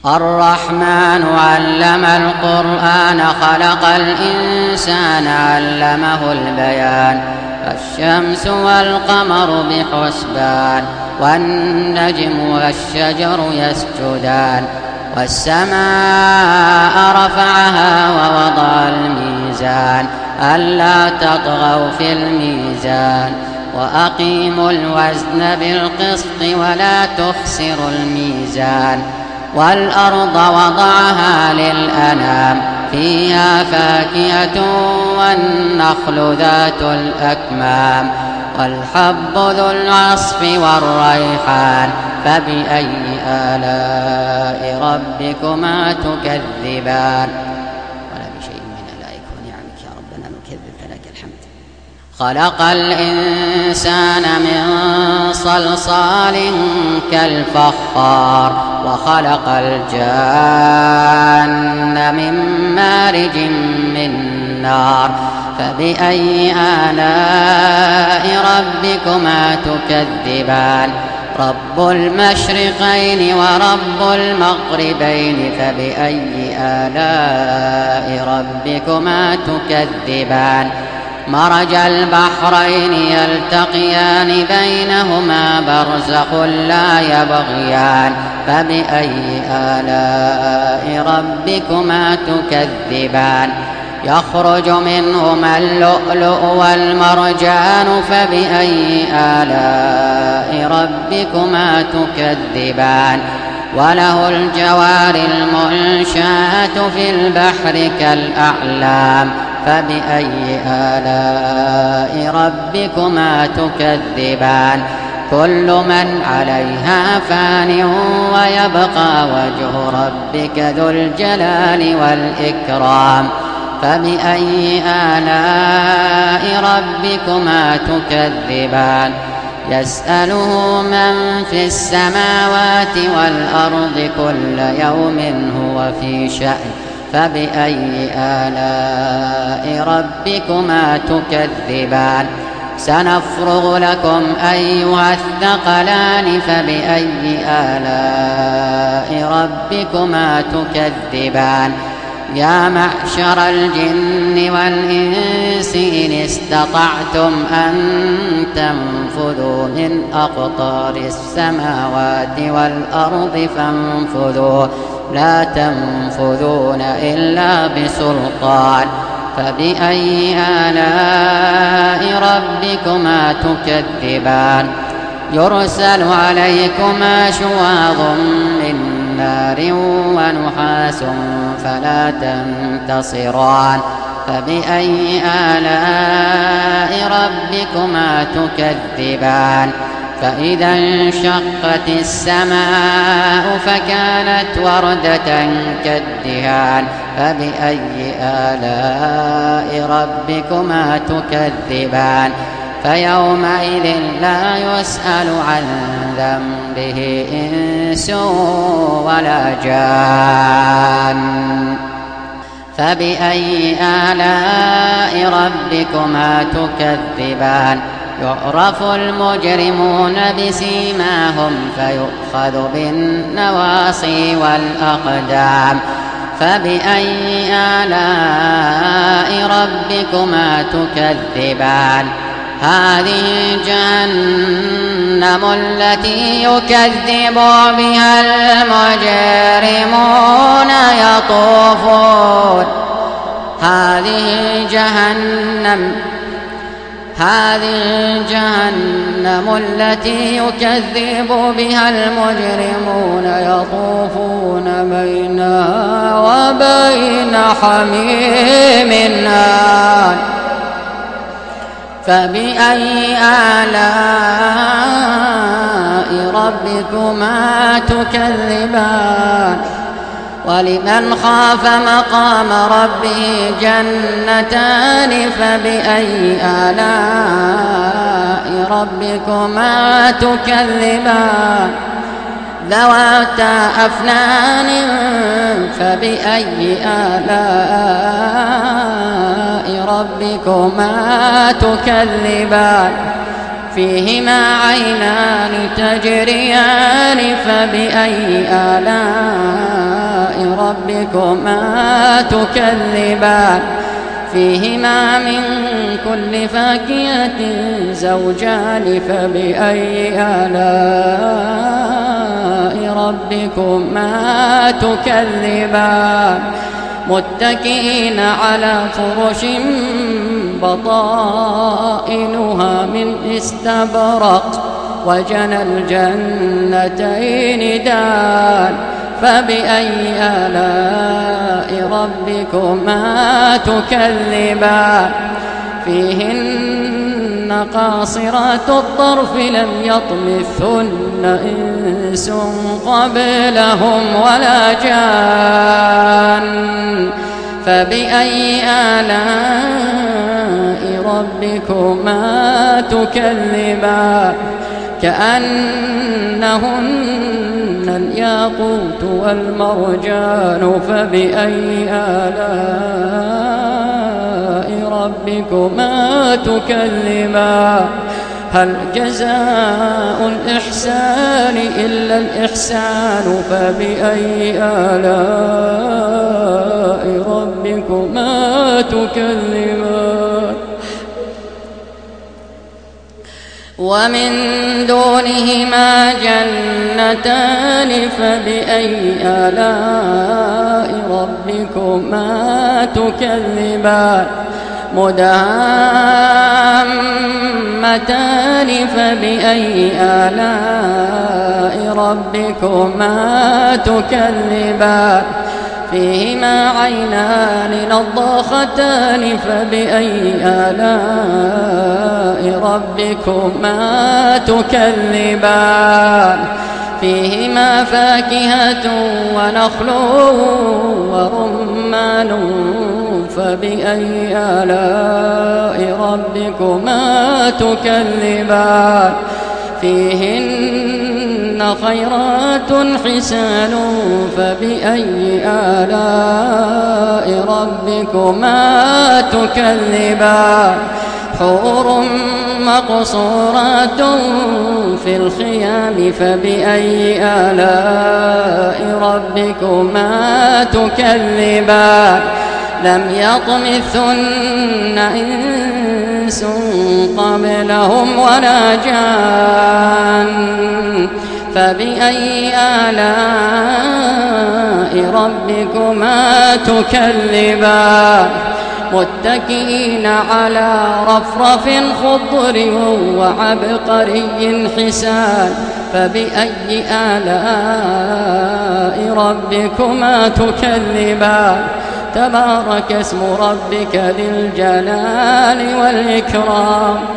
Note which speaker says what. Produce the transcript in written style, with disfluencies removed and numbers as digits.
Speaker 1: الرحمن علم القرآن خلق الإنسان علمه البيان الشمس والقمر بحسبان والنجم والشجر يسجدان والسماء رفعها ووضع الميزان ألا تطغوا في الميزان وأقيموا الوزن بالقسط ولا تخسروا الميزان والأرض وضعها للأنام فيها فاكهة والنخل ذات الأكمام والحب ذو العصف والريحان فبأي آلاء ربكما تكذبان ولا بشيء من آلائك ونعمك يا ربنا نكذب فلك الحمد. خلق الإنسان من صلصال كالفخار وخلق الجان من مارج من نار فبأي آلاء ربكما تكذبان رب المشرقين ورب المغربين فبأي آلاء ربكما تكذبان مرج البحرين يلتقيان بينهما برزخ لا يبغيان فبأي آلاء ربكما تكذبان يخرج منهما اللؤلؤ والمرجان فبأي آلاء ربكما تكذبان وله الجوار المنشآت في البحر كالأعلام فبأي آلاء ربكما تكذبان كل من عليها فان ويبقى وجه ربك ذو الجلال والإكرام فبأي آلاء ربكما تكذبان يسأله من في السماوات والأرض كل يوم هو في شأن فبأي آلاء ربكما تكذبان سنفرغ لكم أيها الثقلان فبأي آلاء ربكما تكذبان يا معشر الجن والإنس إن استطعتم أن تنفذوا من أقطار السماوات والأرض فانفذوا لا تنفذون إلا بسلطان فبأي آلاء ربكما تكذبان يرسل عليكما شواظ من نار ونحاس فلا تنتصران فبأي آلاء ربكما تكذبان فإذا انشقت السماء فكانت وردة كالدهان فبأي آلاء ربكما تكذبان فيومئذ لا يسأل عن ذنبه إنس ولا جان فبأي آلاء ربكما تكذبان يعرف المجرمون بسيماهم فيؤخذ بالنواصي والأقدام فبأي آلاء ربكما تكذبان هذه جهنم التي يكذب بها المجرمون يطوفون هذه جهنم التي يكذب بها المجرمون يطوفون بينها وبين حميم آن فبأي آلاء ربكما تكذبان ولمن خاف مقام ربه جنتان فبأي آلاء ربكما تكذبان ذواتا أفنان فبأي آلاء ربكما تكذبان فيهما عينان تجريان فبأي آلاء ربكما تكذبان فيهما من كل فاكهة زوجان فبأي آلاء ربكما تكذبان متكئين على فرش بطائنها من استبرق وجنى الجنتين دان فبأي آلاء ربكما تكذبان فيهن قاصرات الطرف لم يطمثهن إنس قبلهم ولا جان فبأي آلاء ربكما تكذبان كأنهن الياقوت والمرجان فبأي آلاء ربكما تكذبان هل جزاء الإحسان إلا الإحسان فبأي آلاء ربكما تكذبان ومن دونهما جنتان فبأي آلاء ربكما تكذبان مدهامتان فبأي آلاء ربكما تكذبان فيهما عينان نضاختان فبأي آلاء ربكما تكذبان فيهما فاكهة ونخل ورمان فبأي آلاء ربكما تكذبان فيهن خيرات حسان فبأي آلاء ربكما تكذبان حور مقصورات في الخيام فبأي آلاء ربكما تكذبان لم يطمثهن إنس قبلهم ولا جان فبأي آلاء ربكما تكذبان متكئين على رفرف خضر وعبقري حسان فبأي آلاء ربكما تكذبان تبارك اسم ربك ذي الجلال والإكرام